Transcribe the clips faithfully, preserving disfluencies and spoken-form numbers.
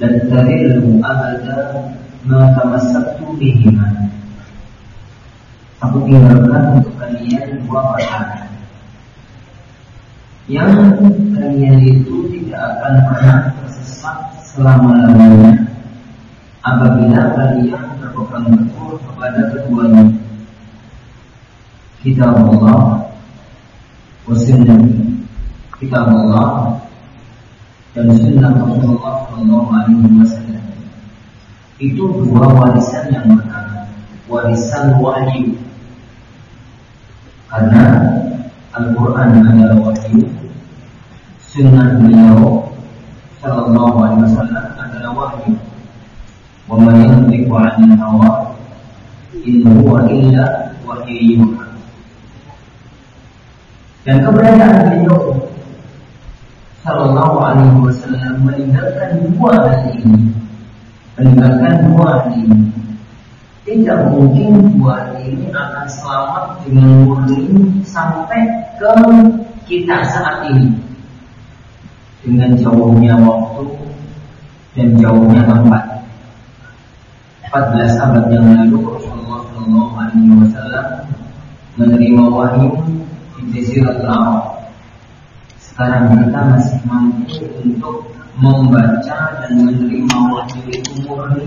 lan tadillu abada ma tamassaktu bihima. Aku tinggalkan untuk kalian dua perkara yang kalian itu tidak akan pernah tersesat selama-lamanya apabila kalian berpegang teguh kepada keduanya, kitab Allah wa sunnah, kitab Allah dan sunnah Rasulullah Shallallahu Alaihi Wasallam. Itu dua warisan yang pertama, warisan wahyu, karena Al-Quran adalah wahyu, sunnah beliau Shallallahu Alaihi Wasallam adalah wahyu. Wa ma yantiqu 'anil hawa in huwa illa wahyu. Dan keberadaan beliau Shallallahu Alaihi Wasallam meninggalkan dua hal ini, meninggalkan dua hal ini. Tidak mungkin dua hal ini akan selamat dengan murni sampai ke kita saat ini, dengan jauhnya waktu dan jauhnya tempat. empat belas abad yang lalu Rasulullah Shallallahu Alaihi Wasallam menerima wahyu di Jaziratul Arab. Sekarang kita masih mampu untuk membaca dan menerima wahyu itu murni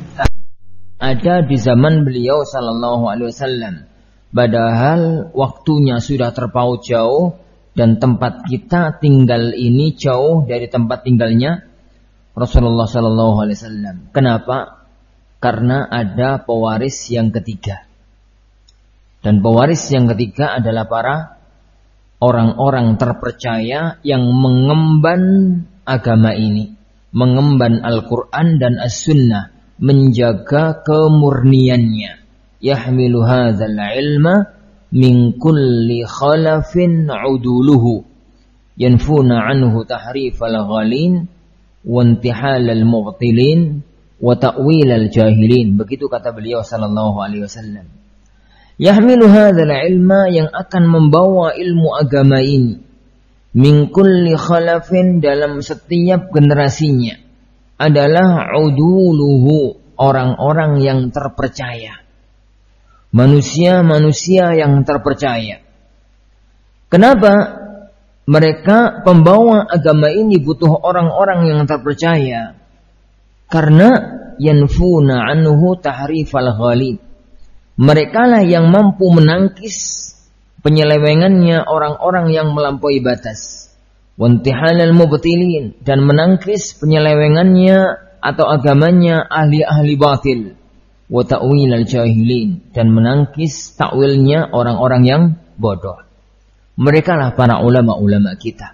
ada di zaman beliau Sallallahu Alaihi Wasallam. Padahal waktunya sudah terpaut jauh dan tempat kita tinggal ini jauh dari tempat tinggalnya Rasulullah Sallallahu Alaihi Wasallam. Kenapa? Karena ada pewaris yang ketiga. Dan pewaris yang ketiga adalah para orang-orang terpercaya yang mengemban agama ini, mengemban Al-Quran dan As-Sunnah, menjaga kemurniannya. Yahmilu hadzal ilma min kulli khalafin uduluhu yanfuna anhu tahrifal ghalin wa intihalal mubtilin wa ta'wilal jahilin. Begitu kata beliau sallallahu alaihi wasallam. Yahmilu hadzal ilma, yang akan membawa ilmu agama ini, min kulli khalafin, dalam setiap generasinya, adalah uduluhu, orang-orang yang terpercaya, manusia-manusia yang terpercaya. Kenapa mereka pembawa agama ini butuh orang-orang yang terpercaya? Karena yanfuna anhu tahrifal ghalib, merekalah yang mampu menangkis penyelewengannya orang-orang yang melampaui batas, wantihalal mubtilin, dan menangkis penyelewengannya atau agamanya ahli-ahli batil, wa ta'wilal jahilin, dan menangkis takwilnya orang-orang yang bodoh. Merekalah para ulama-ulama kita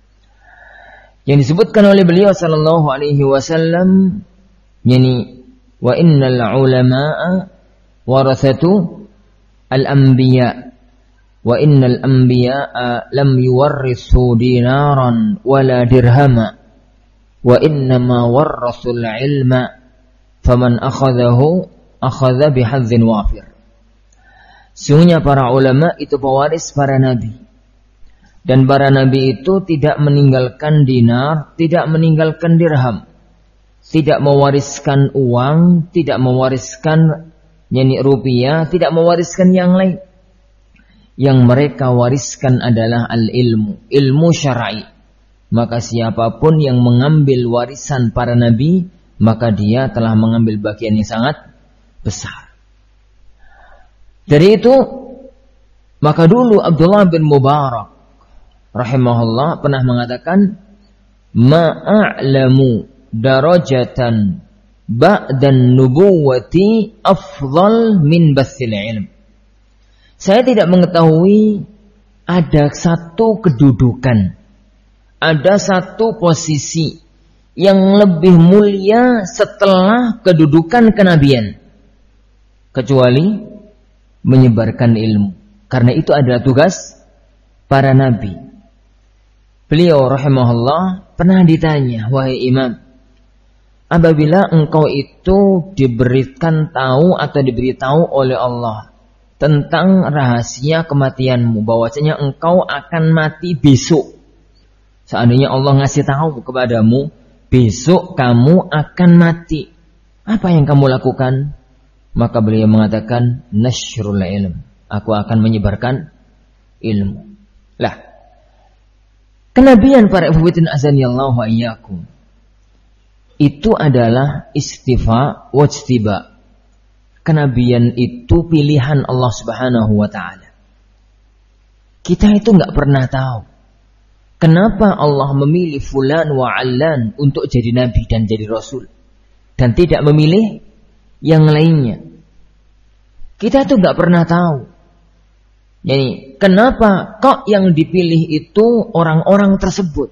yang disebutkan oleh beliau sallallahu alaihi wasallam, yakni wa innal ulama'a warathatu al-anbiya wa innal anbiya'a lam yuwarrisu dinaran wala dirhama wa innama warrasul ilma faman akhadahu akhadha bihadzin wafir. Sungguhnya para ulama itu pewaris para nabi, dan para nabi itu tidak meninggalkan dinar, tidak meninggalkan dirham, tidak mewariskan uang, tidak mewariskan yakni rupiah, tidak mewariskan yang lain. Yang mereka wariskan adalah al-ilmu, ilmu syar'i. Maka siapapun yang mengambil warisan para nabi, maka dia telah mengambil bagian yang sangat besar. Dari itu, maka dulu Abdullah bin Mubarak rahimahullah pernah mengatakan, ma'a'lamu darajatan ba'dan nubuwati afdal min bathil ilm. Saya tidak mengetahui ada satu kedudukan, ada satu posisi yang lebih mulia setelah kedudukan kenabian, kecuali menyebarkan ilmu. Karena itu adalah tugas para nabi. Beliau rahimahullah pernah ditanya, wahai imam, apabila engkau itu diberikan tahu atau diberitahu oleh Allah tentang rahasia kematianmu, bahwasanya engkau akan mati besok. Seandainya Allah ngasih tahu kepadamu, besok kamu akan mati. Apa yang kamu lakukan? Maka beliau mengatakan, nasyrul ilm. Aku akan menyebarkan ilmu. Lah, kenabian para ikhwatin azanillahu wa iyyakum itu adalah istifa wajtiba. Kenabian itu pilihan Allah Subhanahu wa taala. Kita itu enggak pernah tahu kenapa Allah memilih fulan wa allan untuk jadi nabi dan jadi rasul dan tidak memilih yang lainnya. Kita itu enggak pernah tahu. Jadi, kenapa kok yang dipilih itu orang-orang tersebut?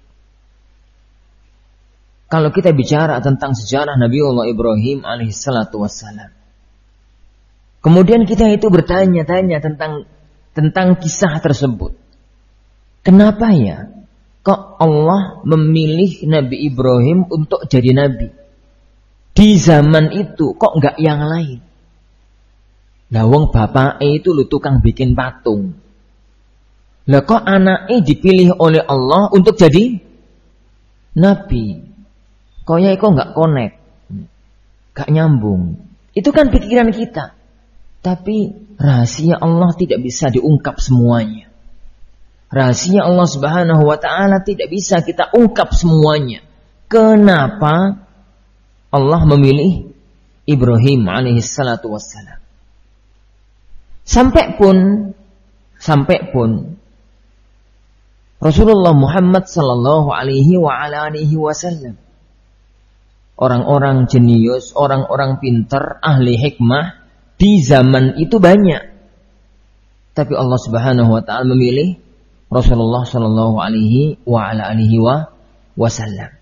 Kalau kita bicara tentang sejarah Nabiullah Ibrahim alaihissalatu wassalam, kemudian kita itu bertanya-tanya tentang tentang kisah tersebut. Kenapa ya kok Allah memilih Nabi Ibrahim untuk jadi nabi? Di zaman itu kok enggak yang lain? Lah wong bapake itu lu tukang bikin patung. Lah kok anaknya dipilih oleh Allah untuk jadi nabi? Kok ya kok enggak connect? Enggak nyambung. Itu kan pikiran kita. Tapi rahasia Allah tidak bisa diungkap semuanya. Rahasia Allah Subhanahu wa taala tidak bisa kita ungkap semuanya. Kenapa Allah memilih Ibrahim alaihissalatu wassalam? Sampai pun sampai pun Rasulullah Muhammad sallallahu alaihi wa ala alihi wasallam, orang-orang jenius, orang-orang pintar, ahli hikmah di zaman itu banyak. Tapi Allah Subhanahu wa taala memilih Rasulullah sallallahu alaihi wa ala alihi wasallam.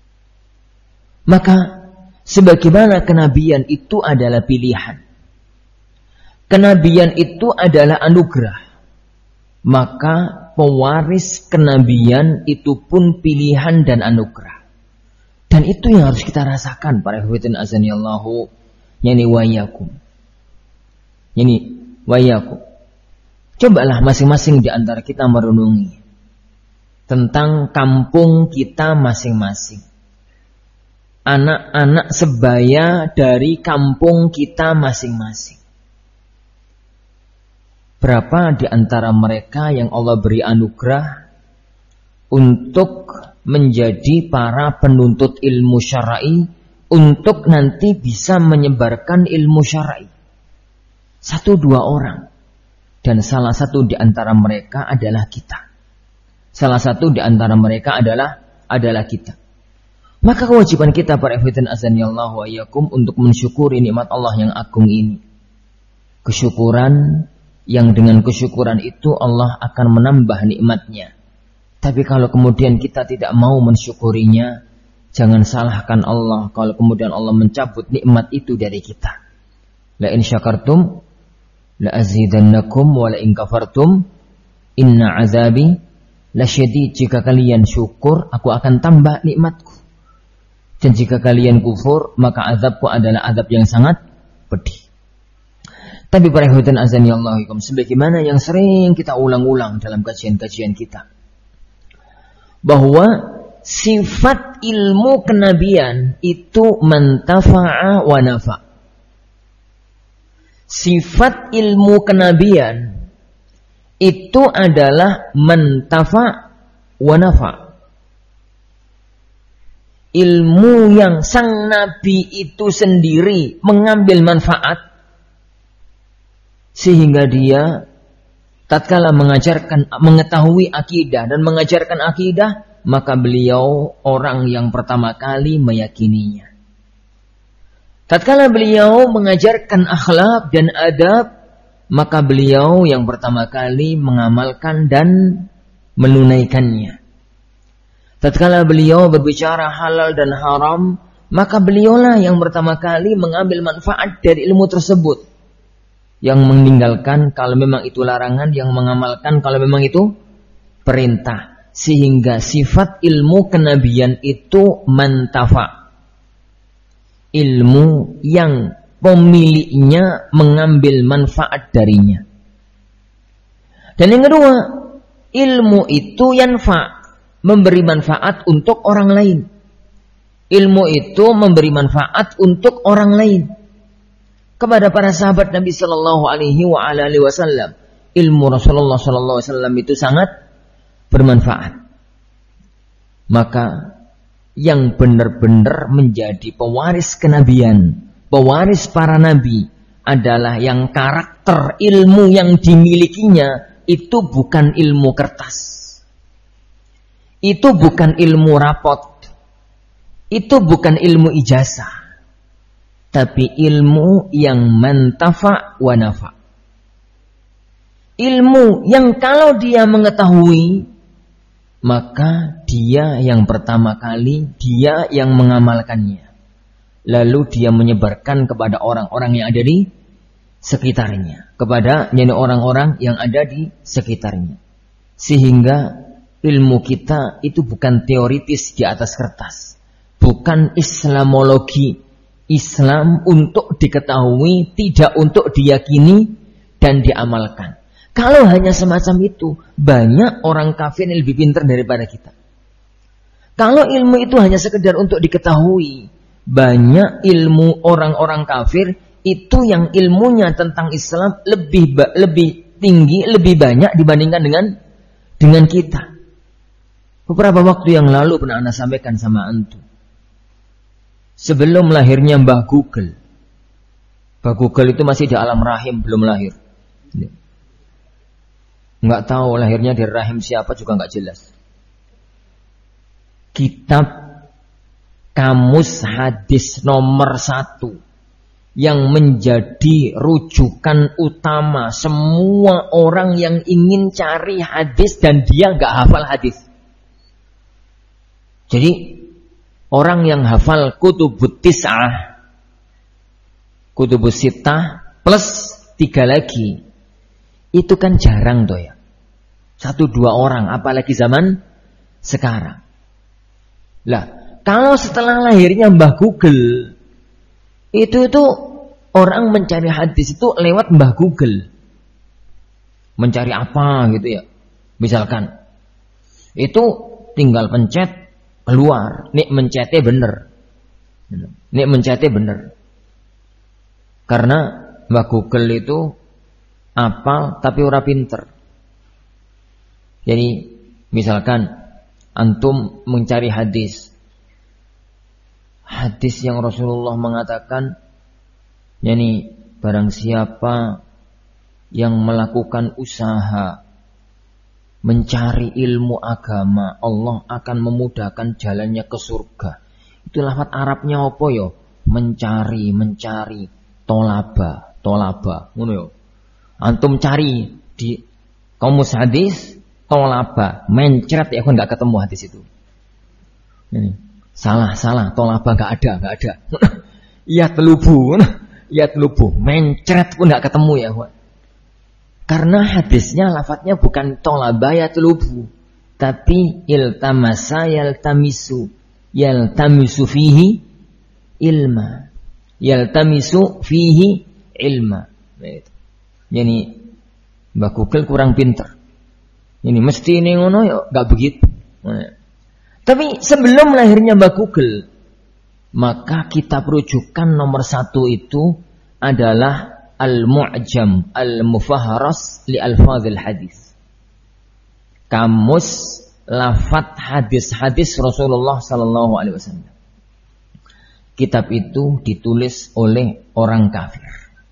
Maka sebagaimana kenabian itu adalah pilihan, kenabian itu adalah anugerah, maka pewaris kenabian itu pun pilihan dan anugerah. Dan itu yang harus kita rasakan para ikhwatin azanillahu yani wa iyyakum. Yani wa iyyakum. Cobalah masing-masing di antara kita merenungi tentang kampung kita masing-masing. Anak-anak sebaya dari kampung kita masing-masing. Berapa di antara mereka yang Allah beri anugerah untuk menjadi para penuntut ilmu syar'i, untuk nanti bisa menyebarkan ilmu syar'i? Satu dua orang. Dan salah satu di antara mereka adalah kita. Salah satu di antara mereka adalah adalah kita. Maka kewajiban kita para ikhwatin azanillahu wa iyyakum untuk mensyukuri nikmat Allah yang agung ini. Kesyukuran yang dengan kesyukuran itu Allah akan menambah nikmatnya. Tapi kalau kemudian kita tidak mau mensyukurinya, jangan salahkan Allah kalau kemudian Allah mencabut nikmat itu dari kita. La in syakartum la azidannakum wa la in kafartum inna azabi lasyadid. Jika kalian syukur, aku akan tambah nikmatku. Dan jika kalian kufur, maka azabku adalah azab yang sangat pedih. Tapi para ikhwatan azanillahu ikum, sebagaimana yang sering kita ulang-ulang dalam kajian-kajian kita, bahwa sifat ilmu kenabian itu mantafa'a wa nafa'. Sifat ilmu kenabian itu adalah mantafa' wa nafa'. Ilmu yang sang nabi itu sendiri mengambil manfaat, sehingga dia tatkala mengajarkan, mengetahui akidah dan mengajarkan akidah, maka beliau orang yang pertama kali meyakininya. Tatkala beliau mengajarkan akhlak dan adab, maka beliau yang pertama kali mengamalkan dan menunaikannya. Tatkala beliau berbicara halal dan haram, maka beliaulah yang pertama kali mengambil manfaat dari ilmu tersebut. Yang meninggalkan kalau memang itu larangan, yang mengamalkan kalau memang itu perintah. Sehingga sifat ilmu kenabian itu mantafa'. Ilmu yang pemiliknya mengambil manfaat darinya. Dan yang kedua, ilmu itu yanfa', memberi manfaat untuk orang lain. Ilmu itu memberi manfaat untuk orang lain. Kepada para sahabat Nabi Sallallahu Alaihi Wasallam, ilmu Rasulullah Sallallahu Alaihi Wasallam itu sangat bermanfaat. Maka yang benar-benar menjadi pewaris kenabian, pewaris para nabi adalah yang karakter ilmu yang dimilikinya itu bukan ilmu kertas, itu bukan ilmu rapot, itu bukan ilmu ijazah, tapi ilmu yang mantafa wa nafa. Ilmu yang kalau dia mengetahui, maka dia yang pertama kali, dia yang mengamalkannya. Lalu dia menyebarkan kepada orang-orang yang ada di sekitarnya. Kepada yani orang-orang yang ada di sekitarnya. Sehingga ilmu kita itu bukan teoritis di atas kertas. Bukan Islamologi. Islam untuk diketahui, tidak untuk diyakini dan diamalkan. Kalau hanya semacam itu, banyak orang kafir yang lebih pintar daripada kita. Kalau ilmu itu hanya sekedar untuk diketahui, banyak ilmu orang-orang kafir itu yang ilmunya tentang Islam lebih lebih tinggi, lebih banyak dibandingkan dengan dengan kita. Beberapa waktu yang lalu pernah Anda sampaikan sama antum. Sebelum lahirnya Mbah Google, Mbah Google itu masih di alam rahim, belum lahir. Nggak tahu lahirnya dari rahim siapa juga nggak jelas. Kitab kamus hadis nomor satu yang menjadi rujukan utama semua orang yang ingin cari hadis dan dia nggak hafal hadis. Jadi orang yang hafal kutubut tis'ah, kutubus sittah plus tiga lagi, itu kan jarang tuh ya. Satu dua orang, apalagi zaman sekarang. Lah, kalau setelah lahirnya Mbah Google, itu itu orang mencari hadis itu lewat Mbah Google. Mencari apa gitu ya. Misalkan, itu tinggal pencet, keluar. Nih mencetnya bener. Nih mencetnya bener. Karena Mbah Google itu apal tapi ora pinter. Jadi misalkan antum mencari hadis. Hadis yang Rasulullah mengatakan, yakni barang siapa yang melakukan usaha mencari ilmu agama, Allah akan memudahkan jalannya ke surga. Itu lafaz Arabnya apa yo? Mencari, mencari, tolaba, tolaba, ngono yo. Antum cari di kamus hadis, tolaba, mencret ya kan nggak ketemu hadis itu. Ini salah, salah, tolaba nggak ada, nggak ada. Iya telubu, iya telubu, mencret pun nggak ketemu ya, Pak. Karena hadisnya lafadznya bukan tolaba ya telubu, tapi iltamasa yaltamisu, yaltamisu fihi ilma, yaltamisu fihi ilma. Jadi Mbak Google kurang pinter. Ini mesti ini ngono ya, nggak begitu. Tapi sebelum lahirnya Mbak Google, maka kitab rujukan nomor satu itu adalah Al-Mu'jam Al-Mufahharas li Alfadhil Hadis. Kamus lafadz hadis-hadis Rasulullah sallallahu alaihi wasallam. Kitab itu ditulis oleh orang kafir.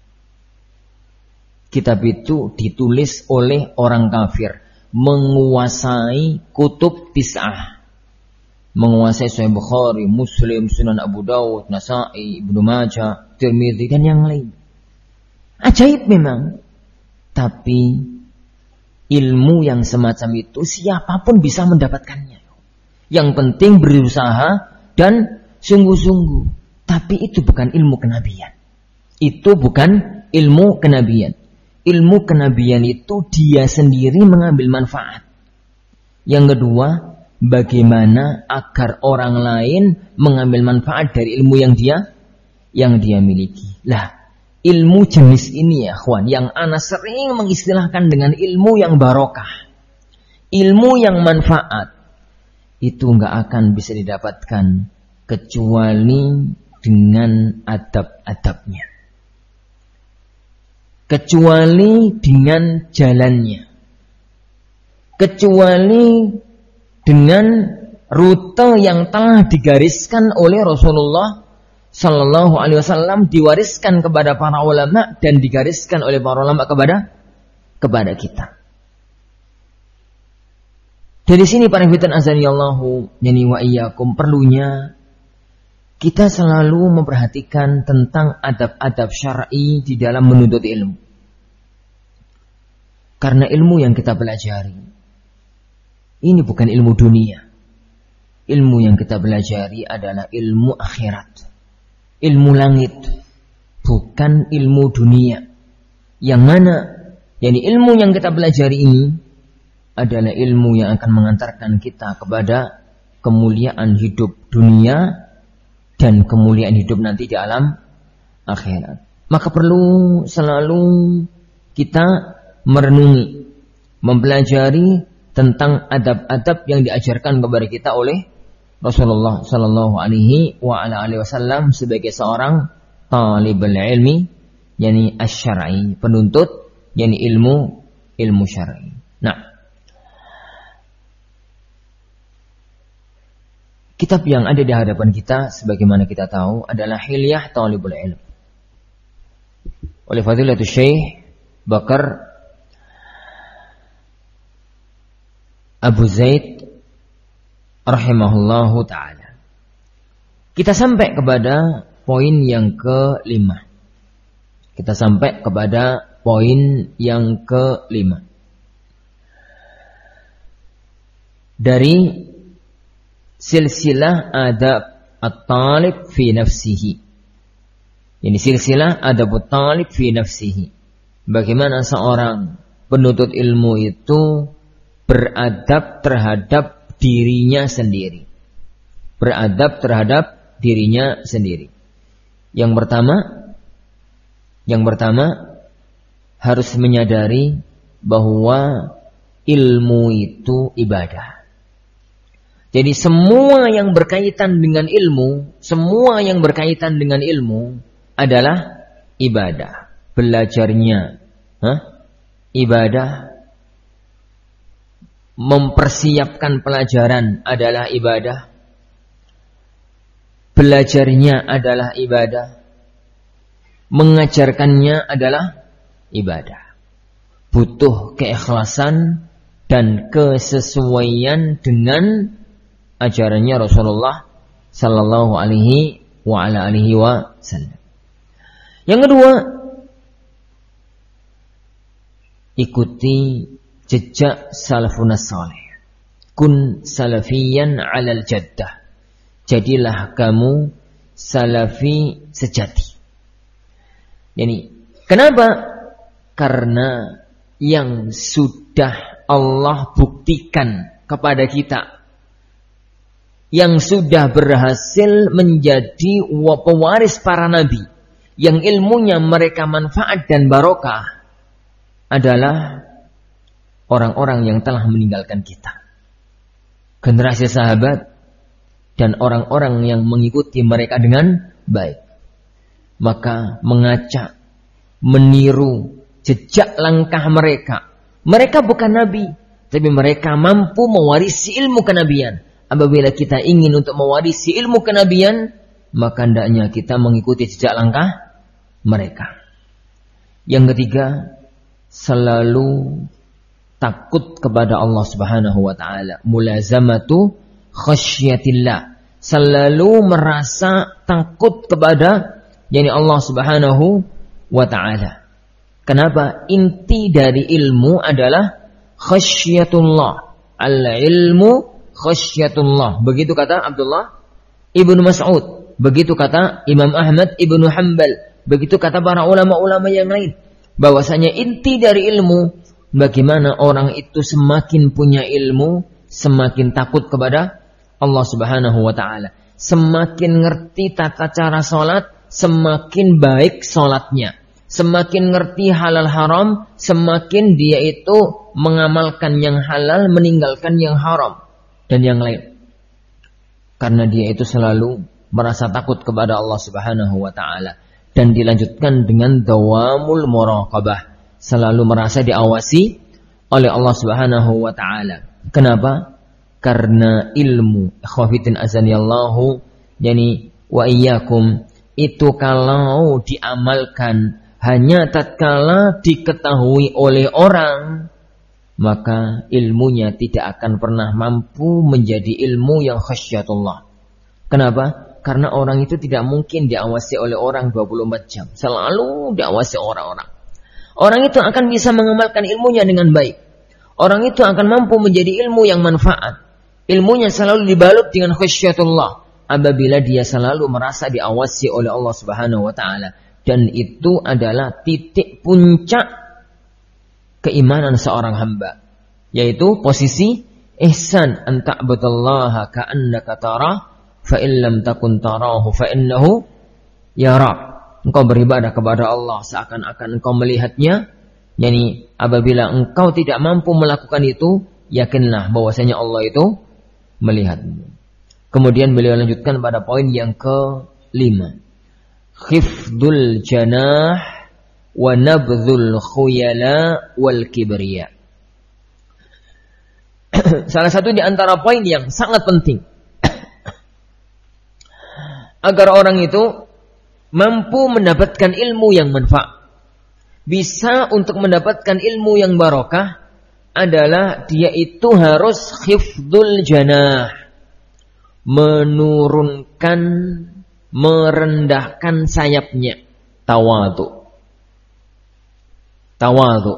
Kitab itu ditulis oleh orang kafir, menguasai kutub tis'ah. Menguasai Sahih Bukhari, Muslim, Sunan Abu Dawud, Nasa'i, Ibnu Majah, Tirmidzi dan yang lain. Ajaib memang. Tapi ilmu yang semacam itu siapapun bisa mendapatkannya. Yang penting berusaha dan sungguh-sungguh. Tapi itu bukan ilmu kenabian. Itu bukan ilmu kenabian. Ilmu kenabian itu dia sendiri mengambil manfaat. Yang kedua, bagaimana agar orang lain mengambil manfaat dari ilmu yang dia yang dia miliki. Lah, ilmu jenis ini ya, kawan, yang ana sering mengistilahkan dengan ilmu yang barokah, ilmu yang manfaat, itu enggak akan bisa didapatkan kecuali dengan adab-adabnya, kecuali dengan jalannya, kecuali dengan rute yang telah digariskan oleh Rasulullah Sallallahu Alaihi Wasallam, diwariskan kepada para ulama dan digariskan oleh para ulama kepada kepada kita. Dari sini para hadirin azanillahu yani wa iyyakum, perlunya kita selalu memperhatikan tentang adab-adab syar'i di dalam menuntut ilmu. Karena ilmu yang kita pelajari ini bukan ilmu dunia. Ilmu yang kita pelajari adalah ilmu akhirat, ilmu langit, bukan ilmu dunia. Yang mana yani ilmu yang kita pelajari ini adalah ilmu yang akan mengantarkan kita kepada kemuliaan hidup dunia dan kemuliaan hidup nanti di alam akhirat. Maka perlu selalu kita merenungi, mempelajari tentang adab-adab yang diajarkan kepada kita oleh Rasulullah Sallallahu Alaihi Wasallam sebagai seorang talibul ilmi, yani asy-syar'i, penuntut, yani ilmu ilmu syar'i. Nah, kitab yang ada di hadapan kita sebagaimana kita tahu adalah Hilyah Talibul Ilm oleh Fadilatul Syekh Bakar Abu Zaid rahimahullahu ta'ala. Kita sampai kepada poin yang kelima. Kita sampai kepada poin yang kelima. Dari silsilah adab at-talib fi nafsihi. Ini silsilah adab at-talib fi nafsihi. Bagaimana seorang penuntut ilmu itu beradab terhadap dirinya sendiri. Beradab terhadap dirinya sendiri. Yang pertama, yang pertama harus menyadari bahwa ilmu itu ibadah. Jadi semua yang berkaitan dengan ilmu, semua yang berkaitan dengan ilmu adalah ibadah. Belajarnya, huh? Ibadah. Mempersiapkan pelajaran adalah ibadah. Belajarnya adalah ibadah. Mengajarkannya adalah ibadah. Butuh keikhlasan dan kesesuaian dengan ajarannya Rasulullah Sallallahu Alaihi wa ala alihi wasallam. Yang kedua, ikuti jejak salafun salih. Kun salafiyan alal jaddah. Jadilah kamu salafi sejati. Jadi, kenapa? Karena yang sudah Allah buktikan kepada kita, yang sudah berhasil menjadi pewaris para nabi, yang ilmunya mereka manfaat dan barokah, adalah orang-orang yang telah meninggalkan kita. Generasi sahabat dan orang-orang yang mengikuti mereka dengan baik. Maka mengacak, meniru jejak langkah mereka. Mereka bukan nabi, tapi mereka mampu mewarisi ilmu kenabian. Apabila kita ingin untuk mewarisi ilmu kenabian, maka hendaknya kita mengikuti jejak langkah mereka. Yang ketiga, selalu takut kepada Allah Subhanahu wa taala. Mulazamatu khasyatillah. Selalu merasa takut kepada yakni Allah Subhanahu wa taala. Kenapa? Inti dari ilmu adalah khasyatullah. Al-ilmu khasyatullah. Begitu kata Abdullah Ibnu Mas'ud. Begitu kata Imam Ahmad Ibnu Hanbal. Begitu kata para ulama-ulama yang lain. Bahwasanya inti dari ilmu, bagaimana orang itu semakin punya ilmu, semakin takut kepada Allah Subhanahu wa taala. Semakin ngerti tata cara salat, semakin baik salatnya. Semakin ngerti halal haram, semakin dia itu mengamalkan yang halal, meninggalkan yang haram dan yang lain. Karena dia itu selalu merasa takut kepada Allah Subhanahu wa taala. Dan dilanjutkan dengan dawamul muraqabah, selalu merasa diawasi oleh Allah Subhanahu wa taala. Kenapa? Karena ilmu, ikhwafidin azanillahu yani wa iyyakum, itu kalau diamalkan hanya tatkala diketahui oleh orang, maka ilmunya tidak akan pernah mampu menjadi ilmu yang khasyatullah. Kenapa? Karena orang itu tidak mungkin diawasi oleh orang dua puluh empat jam. Selalu diawasi orang-orang. Orang itu akan bisa mengamalkan ilmunya dengan baik. Orang itu akan mampu menjadi ilmu yang manfaat. Ilmunya selalu dibalut dengan khasyatullah apabila dia selalu merasa diawasi oleh Allah Subhanahu wa taala. Dan itu adalah titik puncak keimanan seorang hamba, yaitu posisi ihsan, an ta'budallaha ka'annaka tarah fa in lam takun tarahu fa innahu yarak. Engkau beribadah kepada Allah seakan-akan engkau melihatnya. Yani apabila engkau tidak mampu melakukan itu, yakinlah bahwasanya Allah itu melihatmu. Kemudian beliau lanjutkan pada poin yang kelima, khifdul janah wa nabdhul khuyala wal kibriya. Salah satu di antara poin yang sangat penting agar orang itu mampu mendapatkan ilmu yang manfaat, bisa untuk mendapatkan ilmu yang barokah, adalah dia itu harus khifdul janah, menurunkan, merendahkan sayapnya, tawadhu. Tawadhu.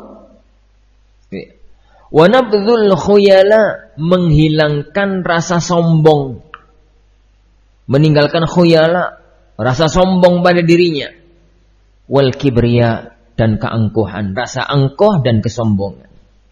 Wa nabdhul khuyala, menghilangkan rasa sombong. Meninggalkan khuyala, rasa sombong pada dirinya. Wal kibriya, dan keangkuhan, rasa angkuh dan kesombongan.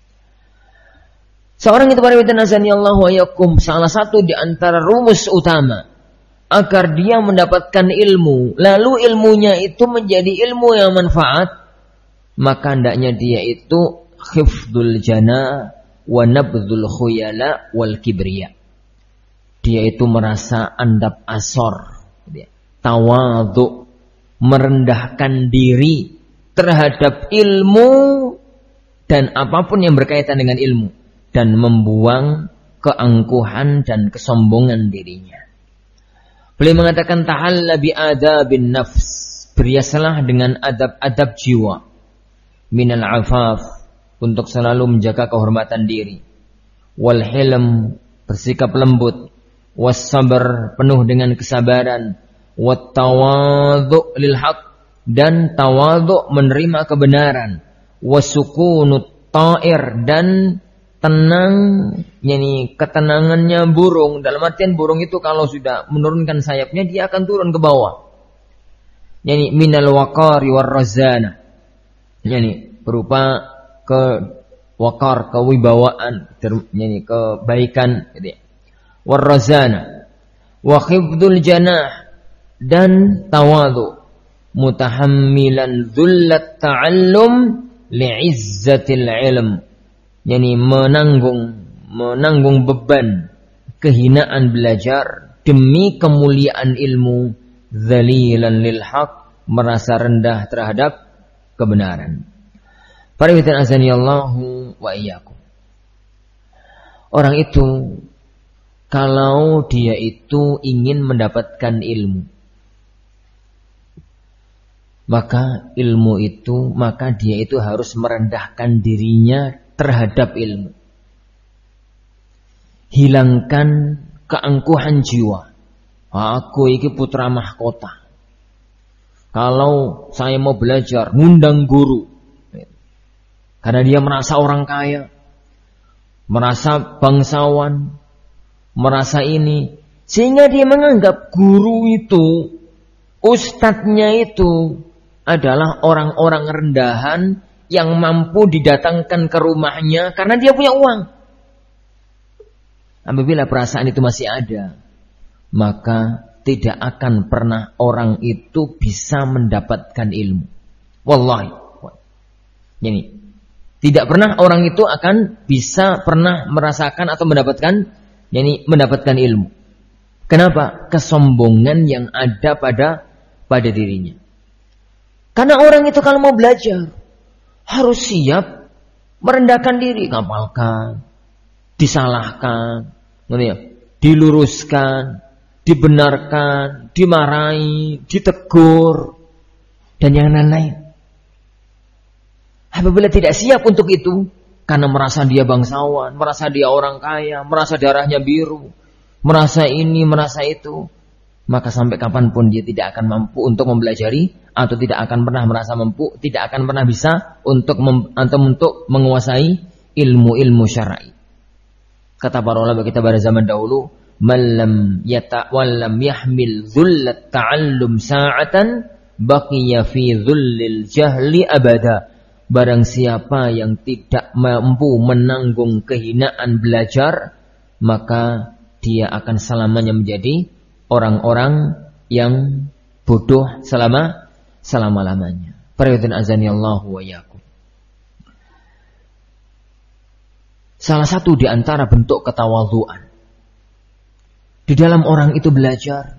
Seorang itu, para Allah wa yakum, salah satu di antara rumus utama agar dia mendapatkan ilmu, lalu ilmunya itu menjadi ilmu yang manfaat, maka hendaknya dia itu khifdul jana wa nabdhul khuyala wal kibriya. Dia itu merasa andap asor, tawadhu, merendahkan diri terhadap ilmu dan apapun yang berkaitan dengan ilmu, dan membuang keangkuhan dan kesombongan dirinya. Beliau mengatakan tahalla bi adabin nafs, berhiaslah dengan adab-adab jiwa, minal afaf, untuk selalu menjaga kehormatan diri, wal hilm, bersikap lembut, was sabar, penuh dengan kesabaran, wat tawadhu lil haq, dan tawadhu, menerima kebenaran, wasukunut ta'ir, dan tenang, yani ketenangannya burung. Dalam artian burung itu kalau sudah menurunkan sayapnya, dia akan turun ke bawah. Yani minal waqari war razana, yani berupa ke waqar, kewibawaan, yani kebaikan, gitu ya. War razana wa khifdul janah, dan tawadhu, mutahammilan dhullat ta'allum li'izzatil ilm, yani menanggung menanggung beban kehinaan belajar demi kemuliaan ilmu, dzalilan lil haq, merasa rendah terhadap kebenaran. Para hadirin azanillahu wa iyyakum. Orang itu kalau dia itu ingin mendapatkan ilmu, maka ilmu itu, maka dia itu harus merendahkan dirinya terhadap ilmu. Hilangkan keangkuhan jiwa. Aku ini putra mahkota. Kalau saya mau belajar, ngundang guru. Karena dia merasa orang kaya, merasa bangsawan, merasa ini. Sehingga dia menganggap guru itu, ustadznya itu adalah orang-orang rendahan yang mampu didatangkan ke rumahnya karena dia punya uang. Apabila perasaan itu masih ada, maka tidak akan pernah orang itu bisa mendapatkan ilmu. Wallahi. Jadi, tidak pernah orang itu akan bisa pernah merasakan atau mendapatkan, yani mendapatkan ilmu. Kenapa? Kesombongan yang ada pada pada dirinya. Karena orang itu kalau mau belajar harus siap merendahkan diri, ngapalkan, disalahkan, diluruskan, dibenarkan, dimarahi, ditegur, dan yang lain-lain. Apabila tidak siap untuk itu, karena merasa dia bangsawan, merasa dia orang kaya, merasa darahnya biru, merasa ini, merasa itu, maka sampai kapanpun dia tidak akan mampu untuk mempelajari, atau tidak akan pernah merasa mampu, tidak akan pernah bisa untuk mem, atau untuk menguasai ilmu-ilmu syar'i. Kata para ulama kita pada zaman dahulu, "Malam yata walam yahmil dzullat ta'allum sa'atan baqiya fi dzullil jahli abada." Barang siapa yang tidak mampu menanggung kehinaan belajar, maka dia akan selamanya menjadi orang-orang yang bodoh selama selama-lamanya. Pariyadun azani Allahu wa iyyakum. Salah satu di antara bentuk ketawadhuan di dalam orang itu belajar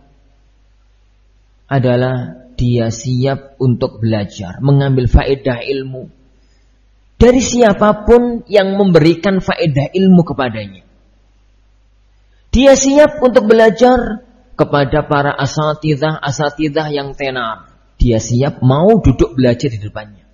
adalah dia siap untuk belajar, mengambil faedah ilmu dari siapapun yang memberikan faedah ilmu kepadanya. Dia siap untuk belajar kepada para asatidzah-asatidzah yang tenar. Dia siap mau duduk belajar di depannya.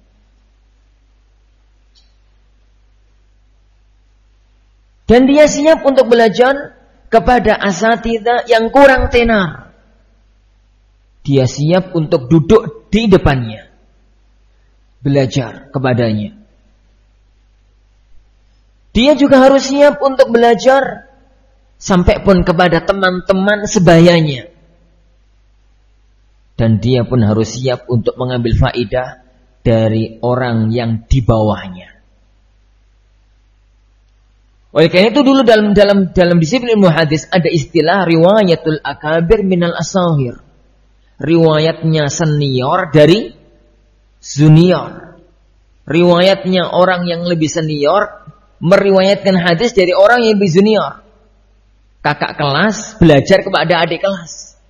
Dan dia siap untuk belajar kepada asatidzah yang kurang tenar. Dia siap untuk duduk di depannya, belajar kepadanya. Dia juga harus siap untuk belajar sampai pun kepada teman-teman sebayanya. Dan dia pun harus siap untuk mengambil faidah dari orang yang di bawahnya. Oleh karena itu dulu dalam dalam dalam disiplin ilmu hadis ada istilah riwayatul akabir minal asahir. Riwayatnya senior dari junior. Riwayatnya orang yang lebih senior meriwayatkan hadis dari orang yang lebih junior. Kakak kelas belajar kepada adik kelas.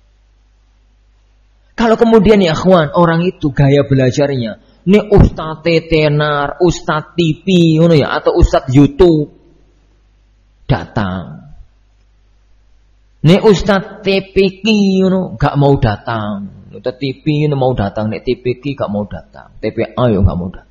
Kalau kemudian ya akhwan, orang itu gaya belajarnya, ini ustadz tenar, ustadz T V, ya, atau ustadz YouTube, datang. Ini ustadz T P K, gak mau datang. Ustadz T V mau datang, nih T P K gak mau datang, T P A yo gak mau datang.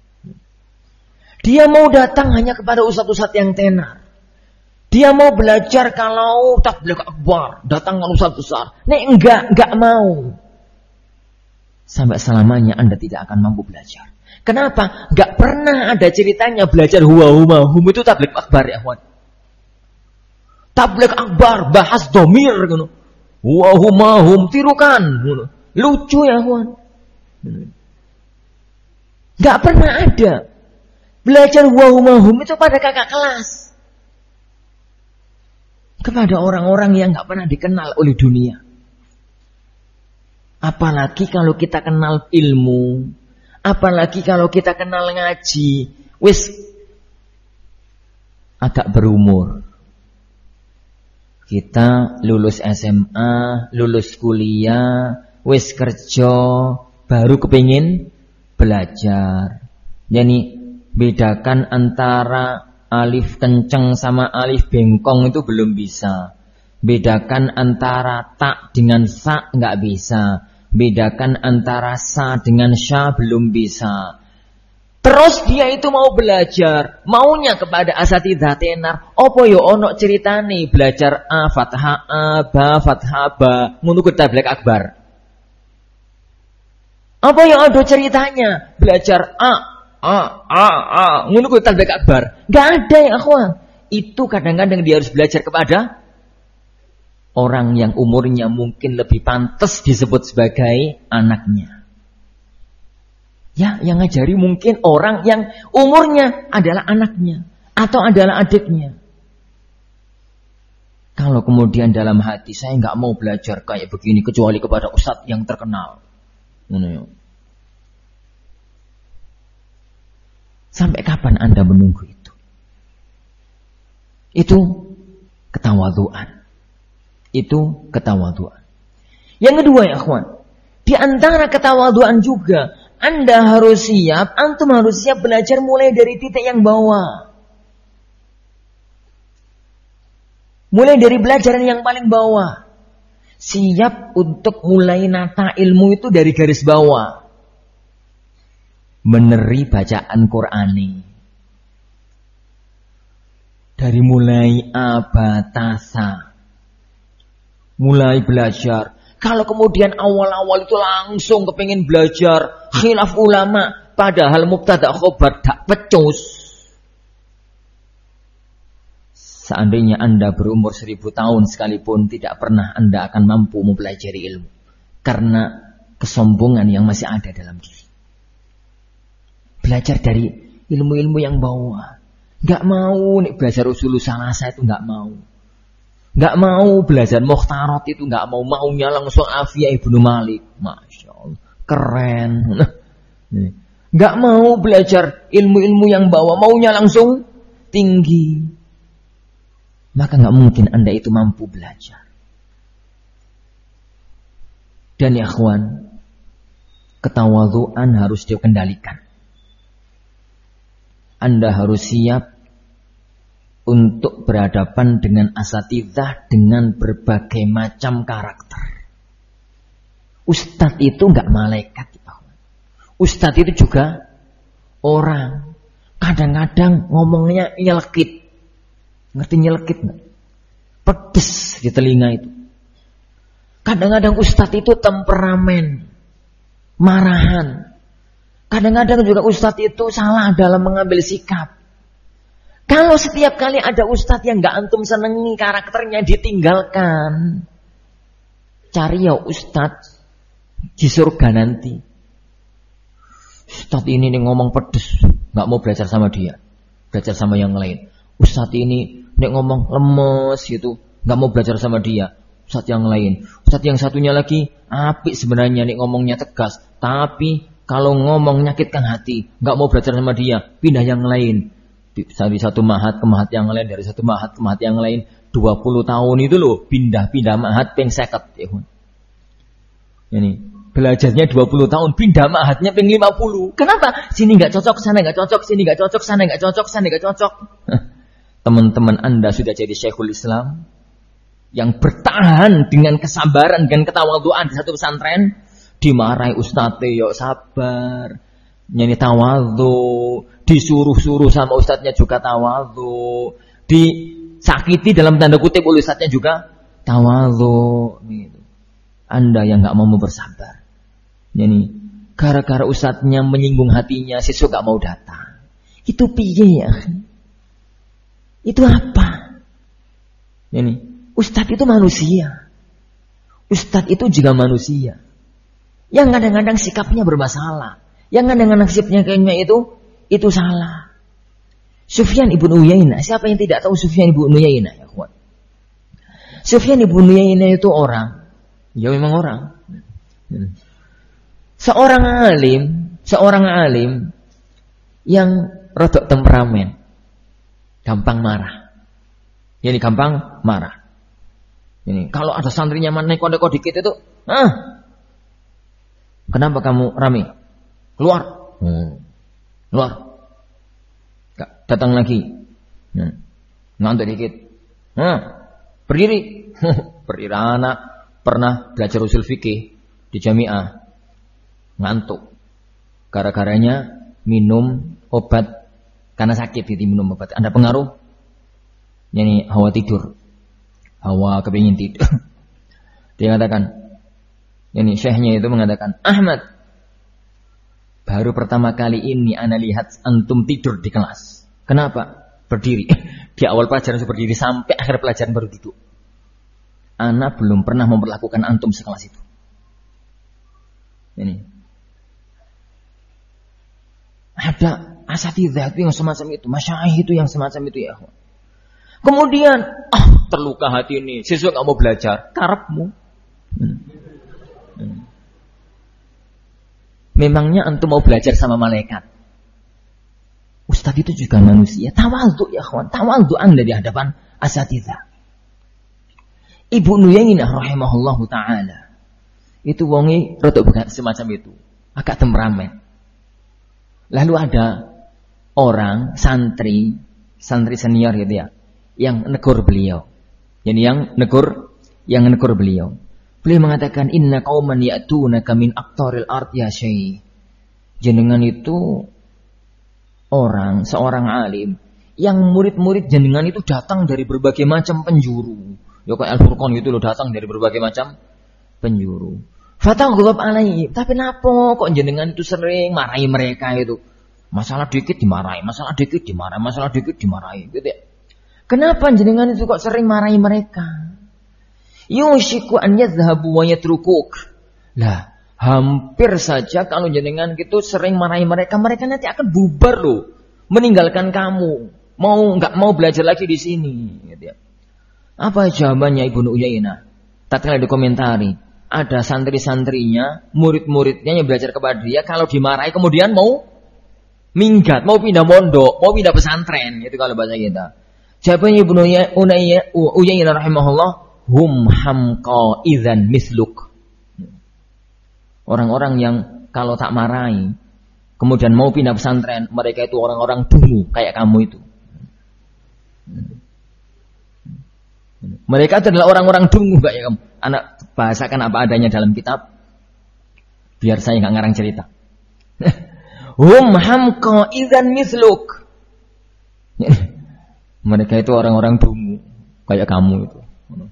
Dia mau datang hanya kepada ustadz-ustadz yang tenar. Dia mau belajar kalau tabligh akbar, datang ke ustadz besar. Nih enggak, enggak mau. Sampai selamanya Anda tidak akan mampu belajar. Kenapa? Enggak pernah ada ceritanya belajar huwa huma hum itu tabligh akbar ya, kawan. Tabligh akbar bahas domir gitu. Huwa huma hum tirukan gitu. Lucu ya, kawan. Enggak pernah ada. Belajar wahumahum itu pada kakak kelas. Kepada orang-orang yang gak pernah dikenal oleh dunia. Apalagi kalau kita kenal ilmu. Apalagi kalau kita kenal ngaji. Wis agak berumur. Kita lulus S M A, lulus kuliah, wis kerja, baru kepingin belajar. Jadi bedakan antara alif kenceng sama alif bengkong itu belum bisa. Bedakan antara tak dengan sa nggak bisa. Bedakan antara sa dengan sya belum bisa. Terus dia itu mau belajar, maunya kepada asatidzah tenar. Opo yo ono ceritane belajar a fathah a ba fathah ba ngono ku tabligh akbar. Apa yo ada ceritanya belajar a Ah, ah, ah, ngono ku tabligh akbar. Enggak ada ya akhwan. Itu kadang-kadang dia harus belajar kepada orang yang umurnya mungkin lebih pantas disebut sebagai anaknya. Ya, yang ngajari mungkin orang yang umurnya adalah anaknya atau adalah adiknya. Kalau kemudian dalam hati saya enggak mau belajar kayak begini kecuali kepada ustadz yang terkenal. Ngono ya. Sampai kapan Anda menunggu itu? Itu ketawadhuan. Itu ketawaduan. Yang kedua ya akhwan, di antara ketawaduan juga, Anda harus siap, antum harus siap belajar mulai dari titik yang bawah. Mulai dari pelajaran yang paling bawah. Siap untuk mulai nata ilmu itu dari garis bawah. Meneri bacaan Qur'ani. Dari mulai abatasa. Mulai belajar. Kalau kemudian awal-awal itu langsung kepingin belajar khilaf ulama, padahal mubtada khobar tak pecus. Seandainya Anda berumur seribu tahun sekalipun, tidak pernah Anda akan mampu mempelajari ilmu. Karena kesombongan yang masih ada dalam diri. Belajar dari ilmu-ilmu yang bawah. Gak mau nih belajar usul salasa itu gak mau. Gak mau belajar mukhtarat itu gak mau. Maunya langsung Afiyah Ibnu Malik. Masya Allah. Keren. Gak mau belajar ilmu-ilmu yang bawah. Maunya langsung tinggi. Maka gak mungkin Anda itu mampu belajar. Dan ya akhwan, ketawadhuan harus dikendalikan. Anda harus siap untuk berhadapan dengan asatidzah dengan berbagai macam karakter. Ustadz itu enggak malaikat. Ustadz itu juga orang. Kadang-kadang ngomongnya nyelekit. Ngerti nyelekit enggak? Pedes di telinga itu. Kadang-kadang ustadz itu temperamen. Marahan. Kadang-kadang juga ustadz itu salah dalam mengambil sikap. Kalau setiap kali ada ustadz yang gak antum senengi karakternya, ditinggalkan. Cari ya ustadz di surga nanti. Ustadz ini nih ngomong pedes, gak mau belajar sama dia. Belajar sama yang lain. Ustadz ini nih ngomong lemes gitu, gak mau belajar sama dia. Ustadz yang lain. Ustadz yang satunya lagi apik sebenarnya nih ngomongnya tegas. Tapi kalau ngomong nyakitkan hati, nggak mau belajar sama dia, pindah yang lain. Dari satu mahat ke mahat yang lain, dari satu mahat ke mahat yang lain. dua puluh tahun itu loh, pindah-pindah mahat peng seket. Ini belajarnya dua puluh tahun, pindah mahatnya peng lima puluh. Kenapa? Sini nggak cocok, sana nggak cocok, sini nggak cocok, sana nggak cocok, sana nggak cocok. Teman-teman Anda sudah jadi Syekhul Islam yang bertahan dengan kesabaran, dengan ketawadhuan di satu pesantren. Dimarahi ustadznya, yuk sabar. Nyanyi tawadhu. Disuruh-suruh sama ustadznya juga tawadhu. Disakiti dalam tanda kutip oleh ustadznya juga tawadhu. Gitu. Anda yang gak mau bersabar. Nyanyi, gara-gara ustadznya menyinggung hatinya, siswa gak mau datang. Itu piye ya? Itu apa? Nyanyi, ustadz itu manusia. Ustadz itu juga manusia. Yang kadang-kadang sikapnya bermasalah. Yang kadang-kadang sikapnya kayaknya itu itu salah. Sufyan ibn Uyainah. Siapa yang tidak tahu Sufyan ibn Uyainah ya kawan? Sufyan ibn Uyainah itu orang. Ya memang orang. Seorang alim, seorang alim yang rodok temperamen. Gampang marah. Ini gampang marah. Ini kalau ada santrinya mana neko-neko dikit itu, ah, kenapa kamu rame? Keluar. Hmm. Keluar. Datang lagi. Hmm. Ngantuk dikit. Hmm. Berdiri. Berdiri anak pernah belajar usul fikih di jamiah. Ngantuk. Gara-garanya minum obat karena sakit gitu minum obat. Ada pengaruh? Yani hawa tidur. Hawa kepingin tidur. Dia katakan, ini syekhnya itu mengatakan, Ahmad, baru pertama kali ini ana lihat antum tidur di kelas. Kenapa? Berdiri. Di awal pelajaran berdiri sampai akhir pelajaran baru duduk. Ana belum pernah memperlakukan antum sekelas itu. Ini. Ada asatidzah itu yang semacam itu, masyayikh itu yang semacam itu ya. Kemudian, ah terluka hati ini, siswa gak mau belajar, karepmu. Hmm. Hmm. Memangnya antum mau belajar sama malaikat? Ustadz itu juga manusia. Tawadhu ya kawan, tawadhu Anda di hadapan asatidzah. Ibu Nuyainah rahimahullahu taala itu wonge rada bukan semacam itu, agak temperamen. Lalu ada orang santri, santri senior gitu ya, yang negur beliau. Jadi yang negur, yang negur beliau. Beliau mengatakan, inna qauman ya'tunaka min aqtaril ard ya syekh. Jenengan itu orang, seorang alim yang murid-murid jenengan itu datang dari berbagai macam penjuru. Ya kayak Al-Furqan gitu loh, datang dari berbagai macam penjuru. Fataghlab alaihi, tapi napa kok jenengan itu sering marahi mereka itu? Masalah dikit dimarahi, masalah dikit dimarahi, masalah dikit dimarahi gitu ya. Kenapa jenengan itu kok sering marahi mereka? Yushiku an yadhhabu wa yatrukuk. Lah, hampir saja kalau jenengan gitu sering marahi mereka, mereka nanti akan bubar loh, meninggalkan kamu, mau nggak mau belajar lagi di sini. Gitu ya. Apa jawabannya Ibnu Uyainah? Tatkala dikomentari, ada santri-santrinya, murid-muridnya yang belajar kepada dia, kalau dimarahi kemudian mau minggat, mau pindah mondok, mau pindah pesantren, itu kalau bahasa kita. Jawabannya Ibnu Uyainah rahimahullah, hum hamqa idzan misluk. Orang-orang yang kalau tak marahi kemudian mau pindah pesantren, mereka itu orang-orang dungu kayak kamu itu. Mereka adalah orang-orang dungu kayak kamu. Anak bahasakan apa adanya dalam kitab biar saya enggak ngarang cerita. Hum hamqa idzan misluk. Mereka itu orang-orang dungu kayak kamu itu.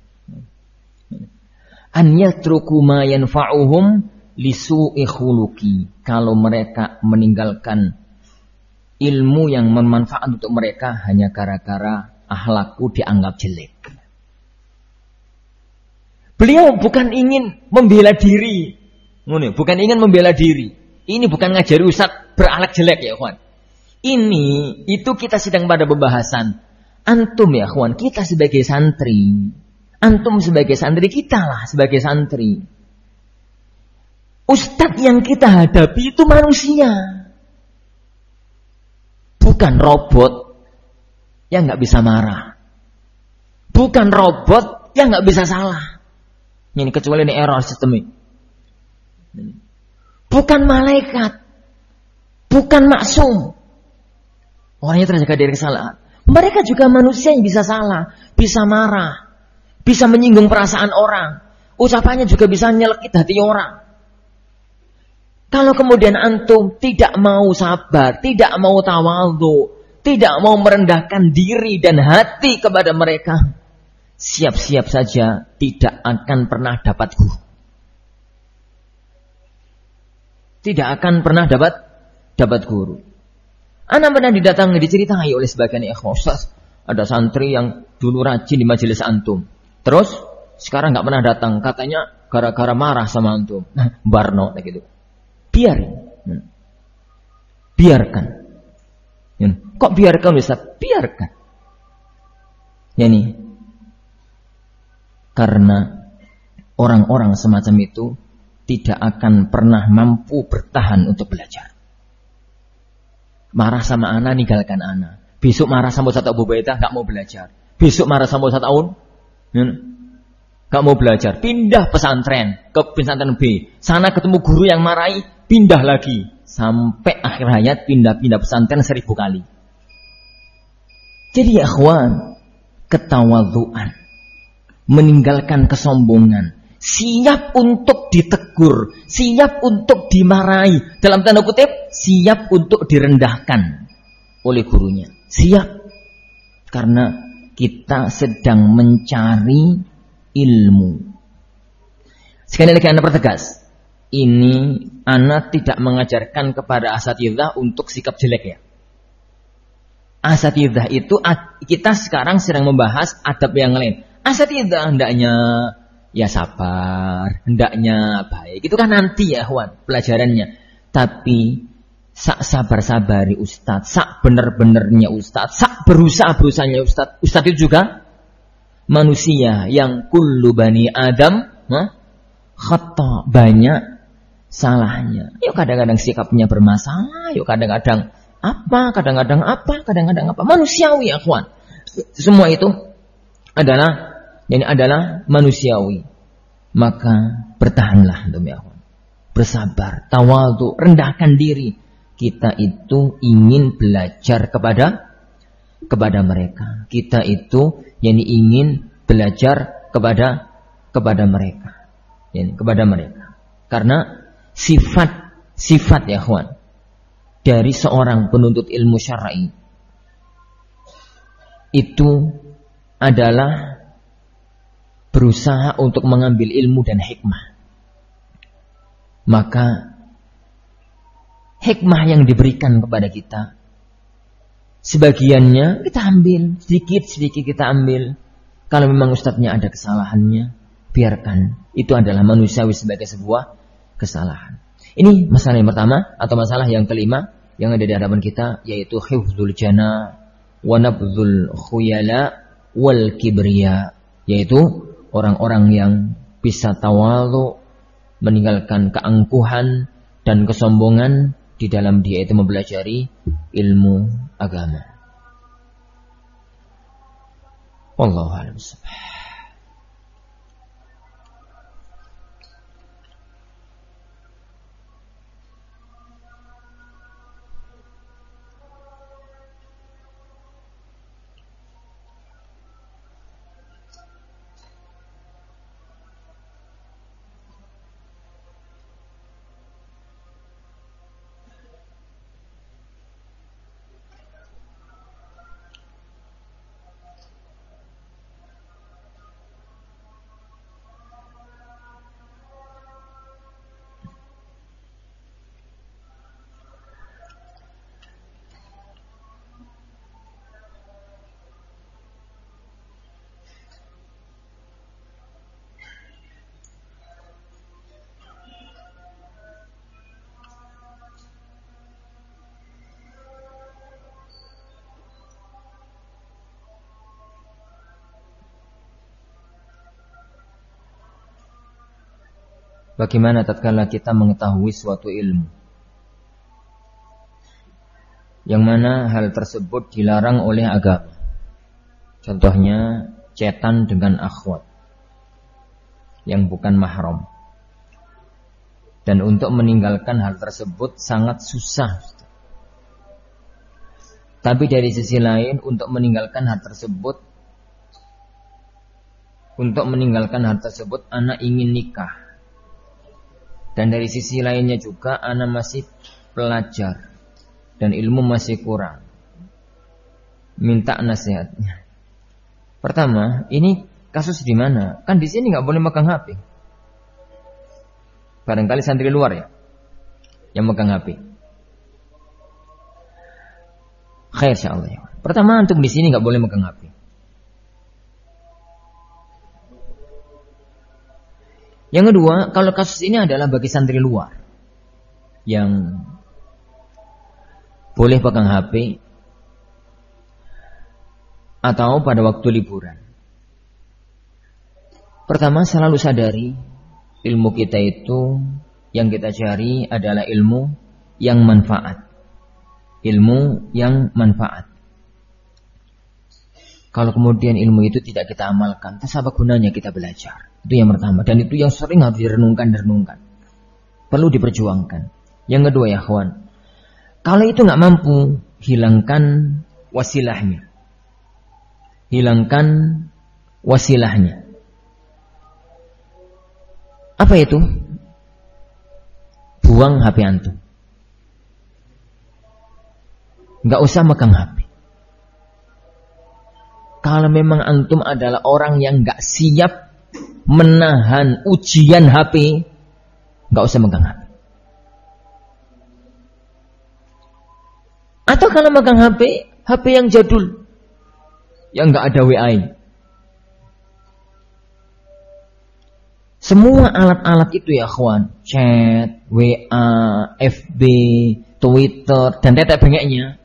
An yatruku ma yanfa'uhum lisu'i khuluqi. Kalau mereka meninggalkan ilmu yang bermanfaat untuk mereka hanya gara-gara akhlakku dianggap jelek. Beliau bukan ingin membela diri, bukan ingin membela diri. Ini bukan ngajari ustaz berakhlak jelek ya kawan. Ini itu kita sedang pada pembahasan. Antum ya kawan, kita sebagai santri. Antum sebagai santri, kita lah sebagai santri. Ustadz yang kita hadapi itu manusia. Bukan robot yang gak bisa marah. Bukan robot yang gak bisa salah. Ini kecuali ini error sistemik. Bukan malaikat. Bukan maksum. Orangnya terjaga dari kesalahan. Mereka juga manusia yang bisa salah, bisa marah, bisa menyinggung perasaan orang. Ucapannya juga bisa nyelekit hati orang. Kalau kemudian antum tidak mau sabar, tidak mau tawadhu, tidak mau merendahkan diri dan hati kepada mereka, siap-siap saja tidak akan pernah dapat guru. Tidak akan pernah dapat dapat guru. Ana pernah didatangi, diceritai oleh sebagian ikhwan, Ustaz, ada santri yang dulu rajin di majelis antum. Terus sekarang enggak pernah datang, katanya gara-gara marah sama antum. Barno kayak gitu. Biarin. Biarkan. Kok biarkan Ustaz? Biarkan. Yani karena orang-orang semacam itu tidak akan pernah mampu bertahan untuk belajar. Marah sama ana, ninggalkan ana. Besok marah sama Ustaz Abu Ubaidah, gak mau belajar. Besok marah sama Ustaz Aun, gak mau belajar. Pindah pesantren ke pesantren B. Sana ketemu guru yang marahi, pindah lagi. Sampai akhir hayat pindah-pindah pesantren seribu kali. Jadi ya ikhwan, ketawadhuan, meninggalkan kesombongan, siap untuk ditegur, siap untuk dimarahi, dalam tanda kutip, siap untuk direndahkan oleh gurunya. Siap. Karena kita sedang mencari ilmu. Sekali lagi Anda pertegas, ini Anda tidak mengajarkan kepada asatidzah untuk sikap jelek ya. Asatidzah itu kita sekarang sedang membahas adab yang lain. Asatidzah hendaknya ya sabar, hendaknya baik. Itu kan nanti ya kawan pelajarannya. Tapi sak sabar-sabari Ustadz, sak bener-benernya Ustadz, sak berusaha-berusahanya Ustadz. Ustadz itu juga manusia yang kullu bani Adam khata, banyak salahnya. Yuk kadang-kadang sikapnya bermasalah, yuk kadang-kadang apa, kadang-kadang apa, kadang-kadang apa. Manusiawi ya kawan. Semua itu adalah ini adalah manusiawi. Maka bertahanlah demi Allah. Bersabar, tawadhu, rendahkan diri. Kita itu ingin belajar kepada kepada mereka. Kita itu yang ingin belajar kepada kepada mereka. Yani, kepada mereka. Karena sifat sifat ya kawan dari seorang penuntut ilmu syar'i itu adalah berusaha untuk mengambil ilmu dan hikmah. Maka hikmah yang diberikan kepada kita sebagiannya kita ambil, sedikit-sedikit kita ambil. Kalau memang ustadznya ada kesalahannya, biarkan. Itu adalah manusiawi sebagai sebuah kesalahan. Ini masalah yang pertama atau masalah yang kelima yang ada di hadapan kita, yaitu hifdzul jana wa nabdzul khuyala wal kibriya, yaitu orang-orang yang bisa tawadhu, meninggalkan keangkuhan dan kesombongan di dalam dia itu mempelajari ilmu agama. Wallahu a'lam. Bagaimana tatkala kita mengetahui suatu ilmu yang mana hal tersebut dilarang oleh agama? Contohnya cetan dengan akhwat yang bukan mahram. Dan untuk meninggalkan hal tersebut sangat susah. Tapi dari sisi lain untuk meninggalkan hal tersebut Untuk meninggalkan hal tersebut anak ingin nikah. Dan dari sisi lainnya juga anak masih pelajar dan ilmu masih kurang. Minta nasihatnya. Pertama, ini kasus di mana? Kan di sini nggak boleh megang H P. Barangkali santri luar ya yang megang H P. Khair insyaallah ya. Pertama, untuk di sini nggak boleh megang H P. Yang kedua, kalau kasus ini adalah bagi santri luar yang boleh pegang H P atau pada waktu liburan. Pertama, selalu sadari ilmu kita itu yang kita cari adalah ilmu yang manfaat. Ilmu yang manfaat. Kalau kemudian ilmu itu tidak kita amalkan, terus apa gunanya kita belajar? Itu yang pertama. Dan itu yang sering harus direnungkan-renungkan. Perlu diperjuangkan. Yang kedua ya kawan, kalau itu nggak mampu, hilangkan wasilahnya. Hilangkan wasilahnya. Apa itu? Buang H P antum. Nggak usah megang H P. Kalau memang antum adalah orang yang nggak siap menahan ujian H P, nggak usah megang H P. Atau kalau megang H P, H P yang jadul, yang nggak ada W A. Semua alat-alat itu ya kawan, chat, W A, F B, Twitter, dan tetek bengeknya,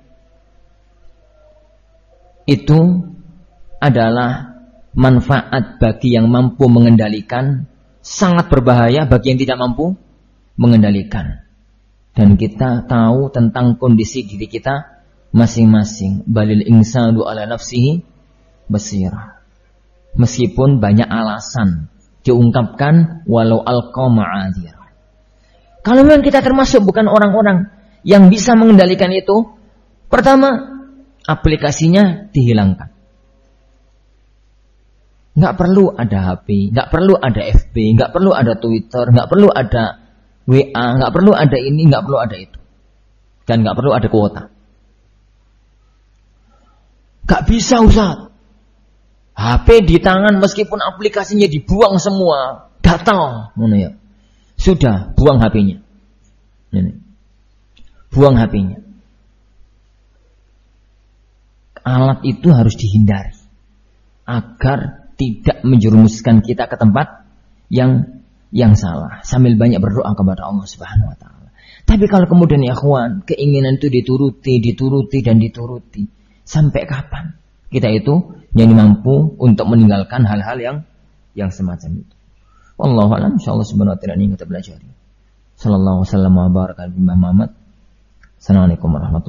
itu adalah manfaat bagi yang mampu mengendalikan, sangat berbahaya bagi yang tidak mampu mengendalikan. Dan kita tahu tentang kondisi diri kita masing-masing. Balil insanu ala nafsihi basirah. Meskipun banyak alasan diungkapkan walau alqa ma'adzir. Kalau memang kita termasuk bukan orang-orang yang bisa mengendalikan itu, pertama, aplikasinya dihilangkan. Nggak perlu ada H P, nggak perlu ada F B, nggak perlu ada Twitter, nggak perlu ada W A, nggak perlu ada ini, nggak perlu ada itu. Dan nggak perlu ada kuota. Nggak bisa, Ustaz. H P di tangan meskipun aplikasinya dibuang semua, gatal, mana ya? Sudah, buang H P-nya. Ini. Buang H P-nya. Alat itu harus dihindari agar tidak menjerumuskan kita ke tempat yang yang salah, sambil banyak berdoa kepada Allah Subhanahu wa taala. Tapi kalau kemudian ya ikhwan, keinginan itu dituruti, dituruti dan dituruti, sampai kapan kita itu yang mampu untuk meninggalkan hal-hal yang yang semacam itu? Wallahu a'lam. Insyaallah subhanahu wa ta'ala ini kita pelajari. Sallallahu alaihi wasallam wa baraka bi Muhammad. Assalamualaikum warahmatullahi wabarakatuh.